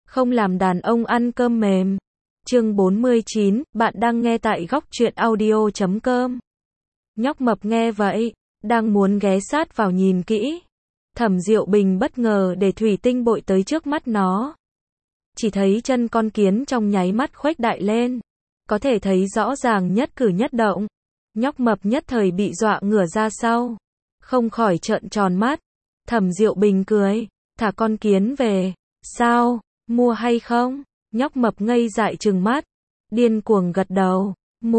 không làm đàn ông ăn cơm mềm. Chương 49, bạn đang nghe tại góc truyện audio.com. Nhóc mập nghe vậy, đang muốn ghé sát vào nhìn kỹ. Thẩm Diệu Bình bất ngờ để thủy tinh bội tới trước mắt nó. Chỉ thấy chân con kiến trong nháy mắt khuếch đại lên. Có thể thấy rõ ràng nhất cử nhất động. Nhóc mập nhất thời bị dọa ngửa ra sau. Không khỏi trợn tròn mắt. Thẩm Diệu Bình cười, thả con kiến về. Sao, mua hay không? Nhóc mập ngây dại trừng mắt. Điên cuồng gật đầu.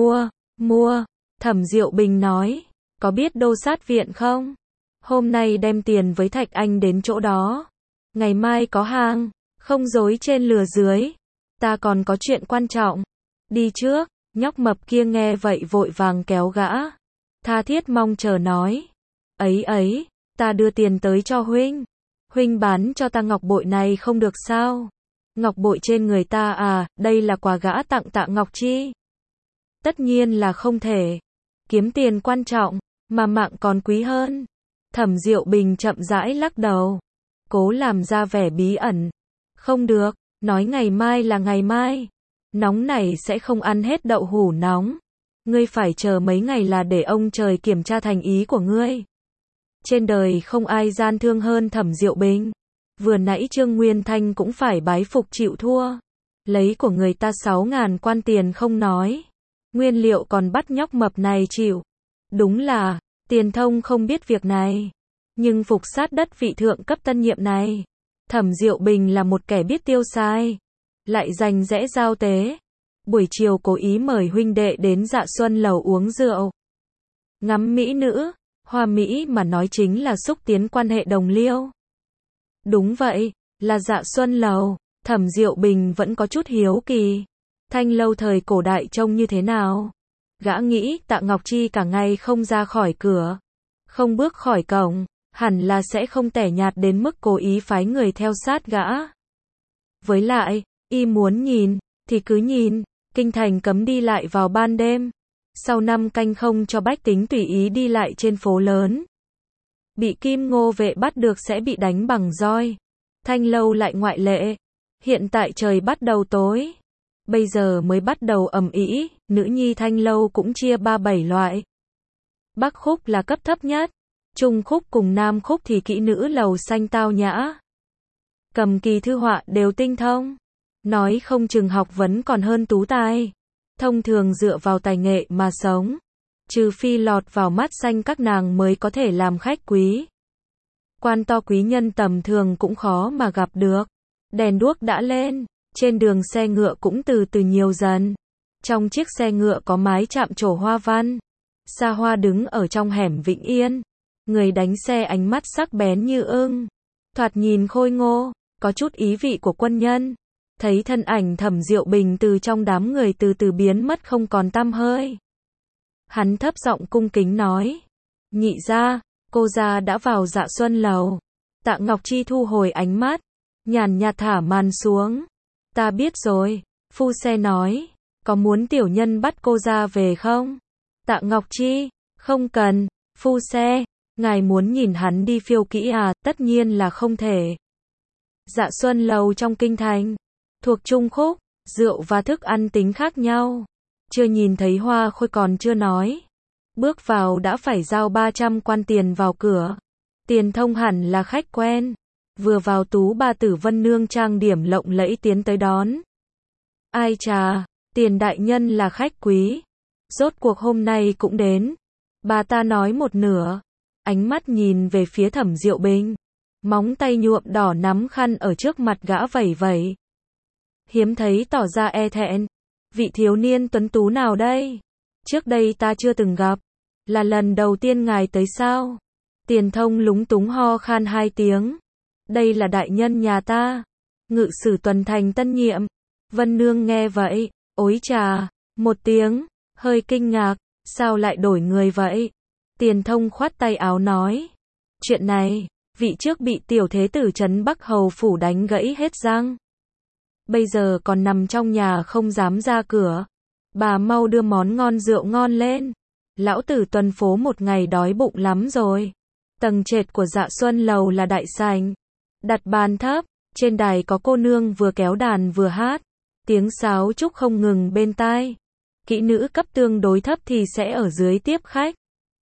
Mua. Thẩm Diệu Bình nói, có biết Đô Sát Viện không? Hôm nay đem tiền với Thạch Anh đến chỗ đó. Ngày mai có hàng, không dối trên lừa dưới. Ta còn có chuyện quan trọng. Đi trước. Nhóc mập kia nghe vậy vội vàng kéo gã. Tha thiết mong chờ nói. Ấy, ta đưa tiền tới cho huynh. Huynh bán cho ta ngọc bội này không được sao? Ngọc bội trên người ta à, đây là quà gã tặng Tạ Ngọc Chi. Tất nhiên là không thể. Kiếm tiền quan trọng, mà mạng còn quý hơn. Thẩm Diệu Bình chậm rãi lắc đầu. Cố làm ra vẻ bí ẩn. Không được, nói ngày mai là ngày mai. Nóng này sẽ không ăn hết đậu hũ nóng. Ngươi phải chờ mấy ngày là để ông trời kiểm tra thành ý của ngươi. Trên đời không ai gian thương hơn Thẩm Diệu Bình. Vừa nãy Trương Nguyên Thanh cũng phải bái phục chịu thua. Lấy của người ta 6.000 quan tiền không nói. Nguyên liệu còn bắt nhóc mập này chịu. Đúng là, Tiền Thông không biết việc này. Nhưng phục sát đất vị thượng cấp tân nhiệm này. Thẩm Diệu Bình là một kẻ biết tiêu xài. Lại rành rẽ giao tế. Buổi chiều cố ý mời huynh đệ đến Dạ Xuân lầu uống rượu. Ngắm mỹ nữ. Hoa mỹ mà nói chính là xúc tiến quan hệ đồng liêu. Đúng vậy, là Dạ Xuân lầu. Thẩm Diệu Bình vẫn có chút hiếu kỳ. Thanh lâu thời cổ đại trông như thế nào? Gã nghĩ Tạ Ngọc Chi cả ngày không ra khỏi cửa, không bước khỏi cổng, hẳn là sẽ không tẻ nhạt đến mức cố ý phái người theo sát gã. Với lại, y muốn nhìn, thì cứ nhìn, kinh thành cấm đi lại vào ban đêm. Sau 5 canh không cho bách tính tùy ý đi lại trên phố lớn. Bị Kim Ngô vệ bắt được sẽ bị đánh bằng roi. Thanh lâu lại ngoại lệ. Hiện tại trời bắt đầu tối. Bây giờ mới bắt đầu ầm ĩ, nữ nhi thanh lâu cũng chia 3-7 loại. Bắc khúc là cấp thấp nhất. Trung khúc cùng nam khúc thì kỹ nữ lầu xanh tao nhã. Cầm kỳ thư họa đều tinh thông. Nói không chừng học vấn còn hơn tú tài. Thông thường dựa vào tài nghệ mà sống. Trừ phi lọt vào mắt xanh các nàng mới có thể làm khách quý. Quan to quý nhân tầm thường cũng khó mà gặp được. Đèn đuốc đã lên. Trên đường xe ngựa cũng từ từ nhiều dần. Trong chiếc xe ngựa có mái chạm trổ hoa văn. Sa Hoa đứng ở trong hẻm Vĩnh Yên. Người đánh xe ánh mắt sắc bén như ưng. Thoạt nhìn khôi ngô, có chút ý vị của quân nhân. Thấy thân ảnh Thẩm Diệu Bình từ trong đám người từ từ biến mất không còn tăm hơi. Hắn thấp giọng cung kính nói. Nhị gia, cô gia đã vào Dạ Xuân lầu. Tạ Ngọc Chi thu hồi ánh mắt. Nhàn nhạt thả màn xuống. Ta biết rồi, phu xe nói. Có muốn tiểu nhân bắt cô gia về không? Tạ Ngọc Chi, không cần, phu xe. Ngài muốn nhìn hắn đi phiêu kỹ à? Tất nhiên là không thể. Dạ Xuân lầu trong kinh thành. Thuộc Trung khúc, rượu và thức ăn tính khác nhau. Chưa nhìn thấy hoa khôi còn chưa nói. Bước vào đã phải giao 300 quan tiền vào cửa. Tiền Thông hẳn là khách quen. Vừa vào Tú bà tử Vân Nương trang điểm lộng lẫy tiến tới đón. Ai chà, Tiền đại nhân là khách quý. Rốt cuộc hôm nay cũng đến. Bà ta nói một nửa. Ánh mắt nhìn về phía Thẩm Diệu Bình. Móng tay nhuộm đỏ nắm khăn ở trước mặt gã vẩy vẩy. Hiếm thấy tỏ ra e thẹn. Vị thiếu niên tuấn tú nào đây? Trước đây ta chưa từng gặp. Là lần đầu tiên ngài tới sao? Tiền Thông lúng túng ho khan 2 tiếng. Đây là đại nhân nhà ta. Ngự sử tuần thành tân nhiệm. Vân Nương nghe vậy. Ối chà, một tiếng. Hơi kinh ngạc. Sao lại đổi người vậy? Tiền Thông khoát tay áo nói. Chuyện này, vị trước bị tiểu thế tử trấn Bắc Hầu phủ đánh gãy hết răng. Bây giờ còn nằm trong nhà không dám ra cửa. Bà mau đưa món ngon rượu ngon lên. Lão tử tuần phố một ngày đói bụng lắm rồi. Tầng trệt của Dạ Xuân lầu là đại sảnh. Đặt bàn thấp, Trên đài có cô nương vừa kéo đàn vừa hát, tiếng sáo trúc không ngừng bên tai. Kỹ nữ cấp tương đối thấp thì sẽ ở dưới tiếp khách.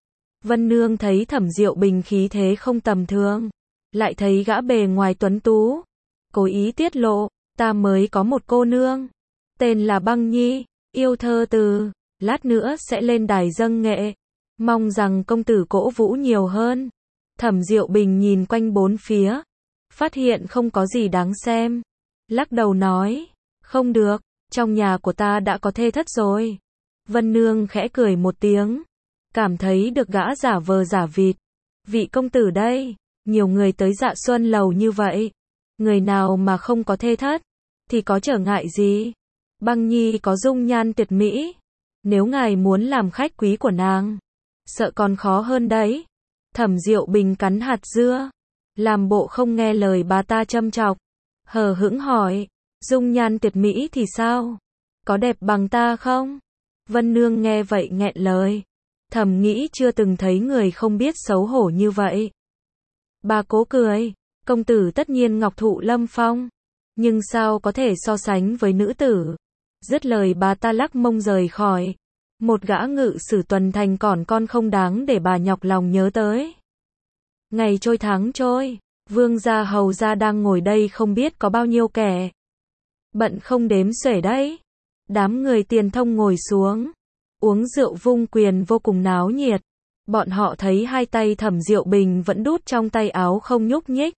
Vân Nương thấy Thẩm Diệu Bình khí thế không tầm thường, lại thấy gã bề ngoài tuấn tú, cố ý tiết lộ, ta mới có một cô nương, tên là Băng Nhi, yêu thơ từ, lát nữa sẽ lên đài dâng nghệ, mong rằng công tử cổ vũ nhiều hơn. Thẩm Diệu Bình nhìn quanh bốn phía, phát hiện không có gì đáng xem, lắc đầu nói, không được, trong nhà của ta đã có thê thất rồi. Vân Nương khẽ cười một tiếng, cảm thấy được gã giả vờ giả vịt. Vị công tử đây, nhiều người tới Dạ Xuân lầu như vậy, người nào mà không có thê thất, thì có trở ngại gì? Băng Nhi có dung nhan tuyệt mỹ, nếu ngài muốn làm khách quý của nàng, sợ còn khó hơn đấy. Thẩm Diệu Bình cắn hạt dưa, làm bộ không nghe lời bà ta châm chọc, hờ hững hỏi, dung nhan tuyệt mỹ thì sao? Có đẹp bằng ta không? Vân Nương nghe vậy nghẹn lời, thầm nghĩ chưa từng thấy người không biết xấu hổ như vậy. Bà cố cười, công tử tất nhiên ngọc thụ lâm phong, nhưng sao có thể so sánh với nữ tử? Dứt lời bà ta lắc mông rời khỏi. Một gã ngự sử tuần thành còn con không đáng để bà nhọc lòng nhớ tới. Ngày trôi tháng trôi, vương gia hầu gia đang ngồi đây không biết có bao nhiêu kẻ. Bận không đếm xuể đấy. Đám người Tiền Thông ngồi xuống, uống rượu vung quyền vô cùng náo nhiệt. Bọn họ thấy hai tay Thẩm Diệu Bình vẫn đút trong tay áo không nhúc nhích,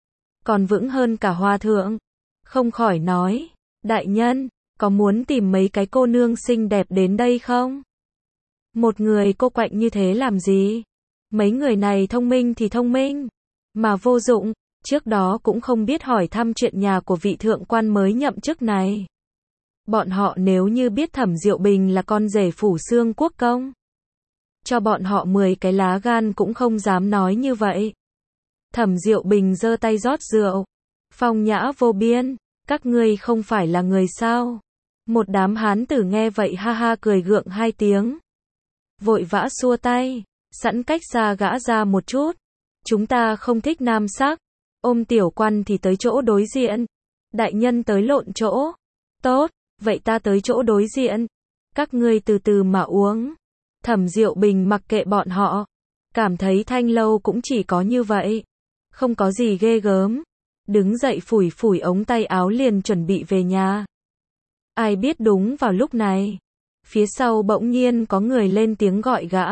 còn vững hơn cả hòa thượng. Không khỏi nói, đại nhân, có muốn tìm mấy cái cô nương xinh đẹp đến đây không? Một người cô quạnh như thế làm gì? Mấy người này thông minh thì thông minh, mà vô dụng, trước đó cũng không biết hỏi thăm chuyện nhà của vị thượng quan mới nhậm chức này. Bọn họ nếu như biết Thẩm Diệu Bình là con rể phủ Xương Quốc công, cho bọn họ 10 cái lá gan cũng không dám nói như vậy. Thẩm Diệu Bình giơ tay rót rượu, phong nhã vô biên, các ngươi không phải là người sao? Một đám hán tử nghe vậy ha ha cười gượng hai tiếng, vội vã xua tay, sẵn cách xa gã ra một chút. Chúng ta không thích nam sắc, ôm tiểu quan thì tới chỗ đối diện. Đại nhân tới lộn chỗ. Tốt, vậy ta tới chỗ đối diện. Các ngươi từ từ mà uống. Thẩm Diệu Bình mặc kệ bọn họ, cảm thấy Thanh lâu cũng chỉ có như vậy, không có gì ghê gớm. Đứng dậy phủi phủi ống tay áo liền chuẩn bị về nhà. Ai biết đúng vào lúc này, phía sau bỗng nhiên có người lên tiếng gọi gã.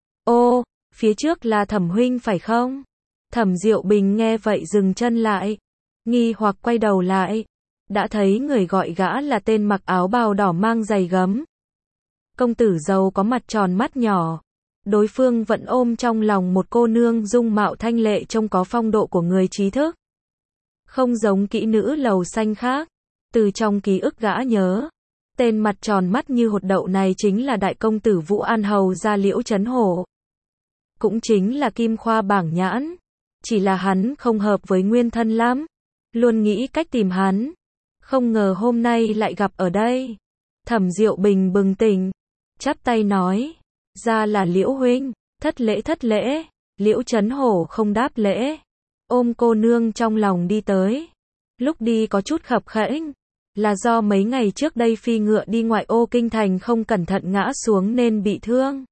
Ô, phía trước là Thẩm huynh phải không? Thẩm Diệu Bình nghe vậy dừng chân lại, nghi hoặc quay đầu lại, đã thấy người gọi gã là tên mặc áo bào đỏ mang giày gấm. Công tử giàu có mặt tròn mắt nhỏ, đối phương vẫn ôm trong lòng một cô nương dung mạo thanh lệ trông có phong độ của người trí thức. Không giống kỹ nữ lầu xanh khác, từ trong ký ức gã nhớ, tên mặt tròn mắt như hột đậu này chính là đại công tử Vũ An hầu gia Liễu Chấn Hổ. Cũng chính là Kim Khoa Bảng Nhãn, chỉ là hắn không hợp với nguyên thân lắm, luôn nghĩ cách tìm hắn, không ngờ hôm nay lại gặp ở đây. Thẩm Diệu Bình bừng tỉnh, chắp tay nói, ra là Liễu huynh, thất lễ. Liễu Chấn Hổ không đáp lễ, ôm cô nương trong lòng đi tới. Lúc đi có chút khập khẽnh, là do mấy ngày trước đây phi ngựa đi ngoại ô kinh thành không cẩn thận ngã xuống nên bị thương.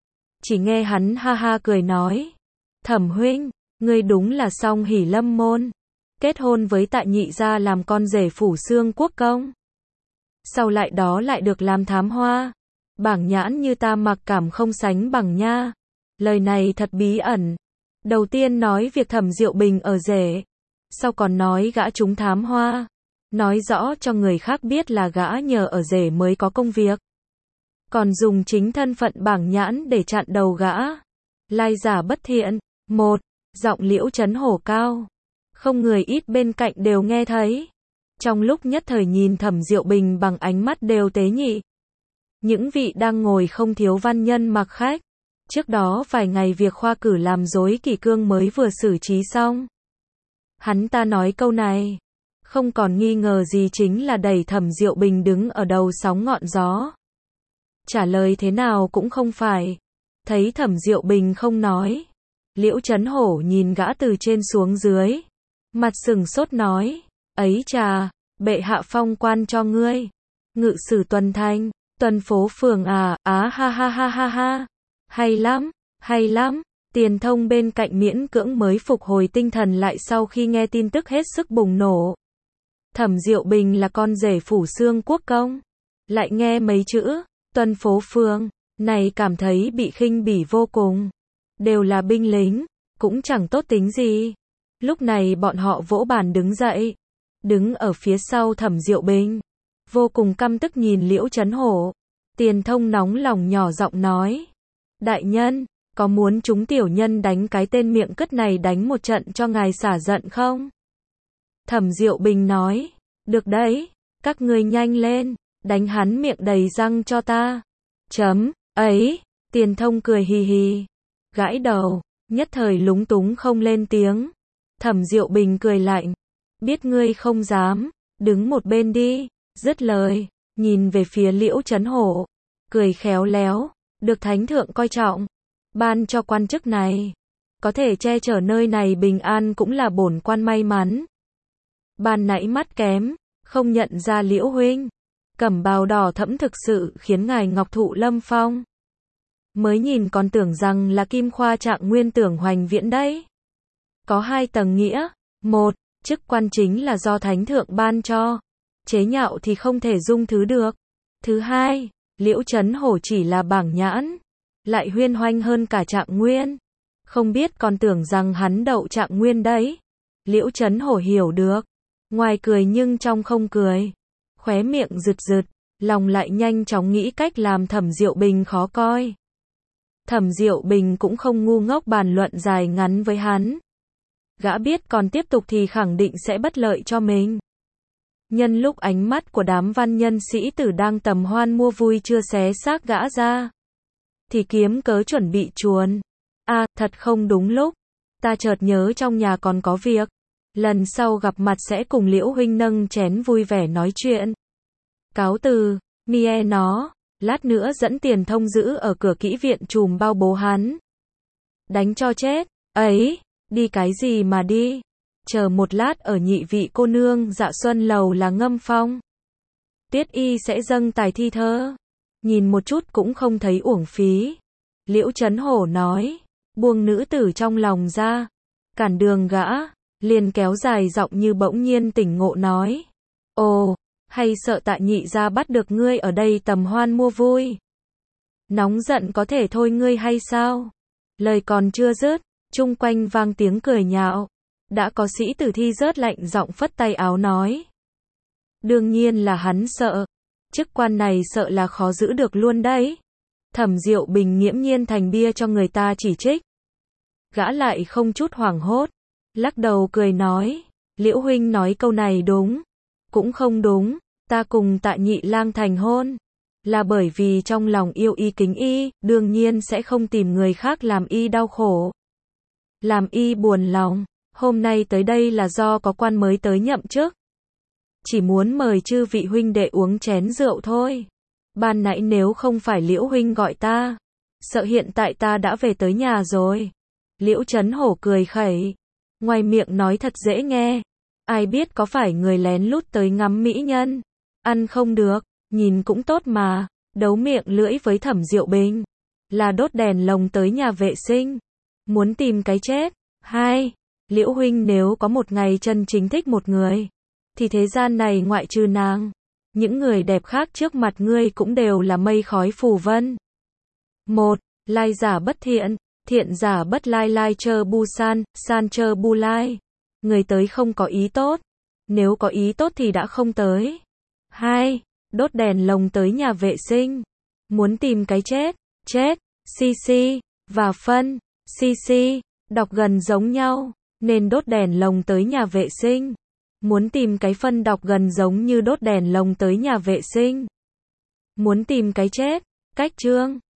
Chỉ nghe hắn ha ha cười nói, Thẩm huynh, ngươi đúng là song hỷ lâm môn, kết hôn với Tạ nhị gia làm con rể phủ Xương Quốc công. Sau lại đó lại được làm thám hoa, bảng nhãn như ta mặc cảm không sánh bằng nha. Lời này thật bí ẩn. Đầu tiên nói việc Thẩm Diệu Bình ở rể, sau còn nói gã trúng thám hoa, nói rõ cho người khác biết là gã nhờ ở rể mới có công việc. Còn dùng chính thân phận bảng nhãn để chặn đầu gã. Lai giả bất thiện. Một, giọng Liễu Chấn Hổ cao, không người ít bên cạnh đều nghe thấy. Trong lúc nhất thời nhìn Thẩm Diệu Bình bằng ánh mắt đều tế nhị. Những vị đang ngồi không thiếu văn nhân mặc khách. Trước đó vài ngày việc khoa cử làm rối kỷ cương mới vừa xử trí xong. Hắn ta nói câu này, không còn nghi ngờ gì chính là đẩy Thẩm Diệu Bình đứng ở đầu sóng ngọn gió. Trả lời thế nào cũng không phải. Thấy Thẩm Diệu Bình không nói, Liễu Chấn Hổ nhìn gã từ trên xuống dưới, mặt sừng sốt nói, Ấy chà, bệ hạ phong quan cho ngươi. Ngự sử tuần thành, tuần phố phường à, á ha ha ha ha ha. Hay lắm, hay lắm. Tiền Thông bên cạnh miễn cưỡng mới phục hồi tinh thần lại sau khi nghe tin tức hết sức bùng nổ. Thẩm Diệu Bình là con rể Phủ Xương Quốc công. Lại nghe mấy chữ, tuần phố phường, này cảm thấy bị khinh bỉ vô cùng. Đều là binh lính, cũng chẳng tốt tính gì. Lúc này bọn họ vỗ bàn đứng dậy. Đứng ở phía sau Thẩm Diệu Bình. Vô cùng căm tức nhìn Liễu Chấn Hổ. Tiền Thông nóng lòng nhỏ giọng nói. Đại nhân, có muốn chúng tiểu nhân đánh cái tên miệng cất này đánh một trận cho ngài xả giận không? Thẩm Diệu Bình nói. Được đấy, các ngươi nhanh lên, đánh hắn miệng đầy răng cho ta. Chấm, ấy, Tiền Thông cười hì hì. Gãi đầu, nhất thời lúng túng không lên tiếng. Thẩm Diệu Bình cười lạnh. Biết ngươi không dám, đứng một bên đi. Dứt lời, nhìn về phía Liễu Chấn Hổ. Cười khéo léo, được thánh thượng coi trọng. Ban cho quan chức này. Có thể che chở nơi này bình an cũng là bổn quan may mắn. Ban nãy mắt kém, không nhận ra Liễu huynh. Cẩm bào đỏ thẫm thực sự khiến ngài ngọc thụ lâm phong. Mới nhìn còn tưởng rằng là Kim Khoa Trạng Nguyên Tưởng Hoành Viễn đấy. Có hai tầng nghĩa. Một, chức quan chính là do thánh thượng ban cho. Chế nhạo thì không thể dung thứ được. Thứ hai, Liễu Chấn Hổ chỉ là bảng nhãn. Lại huyên hoanh hơn cả Trạng Nguyên. Không biết còn tưởng rằng hắn đậu Trạng Nguyên đấy. Liễu Chấn Hổ hiểu được. Ngoài cười nhưng trong không cười. Khóe miệng rực rực. Lòng lại nhanh chóng nghĩ cách làm Thẩm Diệu Bình khó coi. Thẩm Diệu Bình cũng không ngu ngốc bàn luận dài ngắn với hắn. Gã biết còn tiếp tục thì khẳng định sẽ bất lợi cho mình. Nhân lúc ánh mắt của đám văn nhân sĩ tử đang tầm hoan mua vui chưa xé xác gã ra. Thì kiếm cớ chuẩn bị chuồn. À, thật không đúng lúc. Ta chợt nhớ trong nhà còn có việc. Lần sau gặp mặt sẽ cùng Liễu huynh nâng chén vui vẻ nói chuyện. Cáo từ, mie nó. Lát nữa dẫn Tiền Thông giữ ở cửa kỹ viện chùm bao bố hắn. Đánh cho chết. Ấy, đi cái gì mà đi. Chờ một lát ở nhị vị cô nương Dạ Xuân lầu là ngâm phong. Tiết y sẽ dâng tài thi thơ. Nhìn một chút cũng không thấy uổng phí. Liễu Chấn Hổ nói. Buông nữ tử trong lòng ra. Cản đường gã. Liền kéo dài giọng như bỗng nhiên tỉnh ngộ nói. Ồ, hay sợ Tạ nhị gia bắt được ngươi ở đây tầm hoan mua vui. Nóng giận có thể thôi ngươi hay sao? Lời còn chưa dứt, chung quanh vang tiếng cười nhạo. Đã có sĩ tử thi rớt lạnh giọng phất tay áo nói. Đương nhiên là hắn sợ. Chức quan này sợ là khó giữ được luôn đấy. Thẩm Diệu Bình nghiễm nhiên thành bia cho người ta chỉ trích. Gã lại không chút hoảng hốt. Lắc đầu cười nói. Liễu huynh nói câu này đúng. Cũng không đúng. Ta cùng Tạ nhị lang thành hôn. Là bởi vì trong lòng yêu y kính y. Đương nhiên sẽ không tìm người khác làm y đau khổ. Làm y buồn lòng. Hôm nay tới đây là do có quan mới tới nhậm chức. Chỉ muốn mời chư vị huynh đệ uống chén rượu thôi. Ban nãy nếu không phải Liễu huynh gọi ta. Sợ hiện tại ta đã về tới nhà rồi. Liễu Chấn Hổ cười khẩy. Ngoài miệng nói thật dễ nghe. Ai biết có phải người lén lút tới ngắm mỹ nhân. Ăn không được, nhìn cũng tốt mà. Đấu miệng lưỡi với Thẩm Diệu Bình. Là đốt đèn lồng tới nhà vệ sinh. Muốn tìm cái chết. Hai, Liễu huynh nếu có một ngày chân chính thích một người. Thì thế gian này ngoại trừ nàng. Những người đẹp khác trước mặt ngươi cũng đều là mây khói phù vân. Một, lai giả bất thiện. Thiện giả bất lai, lai chơ bu san, san chơ bu lai. Người tới không có ý tốt. Nếu có ý tốt thì đã không tới. Hai, đốt đèn lồng tới nhà vệ sinh. Muốn tìm cái chết. Chết, si si, và phân, si si, đọc gần giống nhau. Nên đốt đèn lồng tới nhà vệ sinh. Muốn tìm cái phân đọc gần giống như đốt đèn lồng tới nhà vệ sinh. Muốn tìm cái chết. Cách chương